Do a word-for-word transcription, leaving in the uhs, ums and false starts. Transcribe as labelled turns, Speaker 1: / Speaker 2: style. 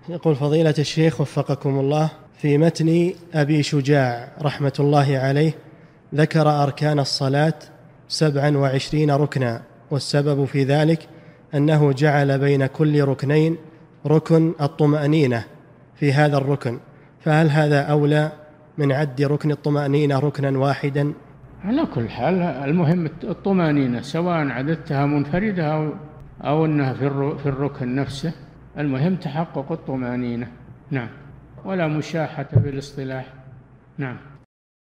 Speaker 1: يقول فضيلة الشيخ وفقكم الله، في متن أبي شجاع رحمة الله عليه ذكر أركان الصلاة سبعا وعشرين ركنا، والسبب في ذلك أنه جعل بين كل ركنين ركن الطمأنينة في هذا الركن، فهل هذا أولى من عد ركن الطمأنينة ركنا واحدا؟
Speaker 2: على كل حال المهم الطمأنينة سواء عددتها منفردة أو, أو أنها في الركن نفسه، المهم تحقق الطمأنينة. نعم، ولا مشاحة في الاصطلاح. نعم.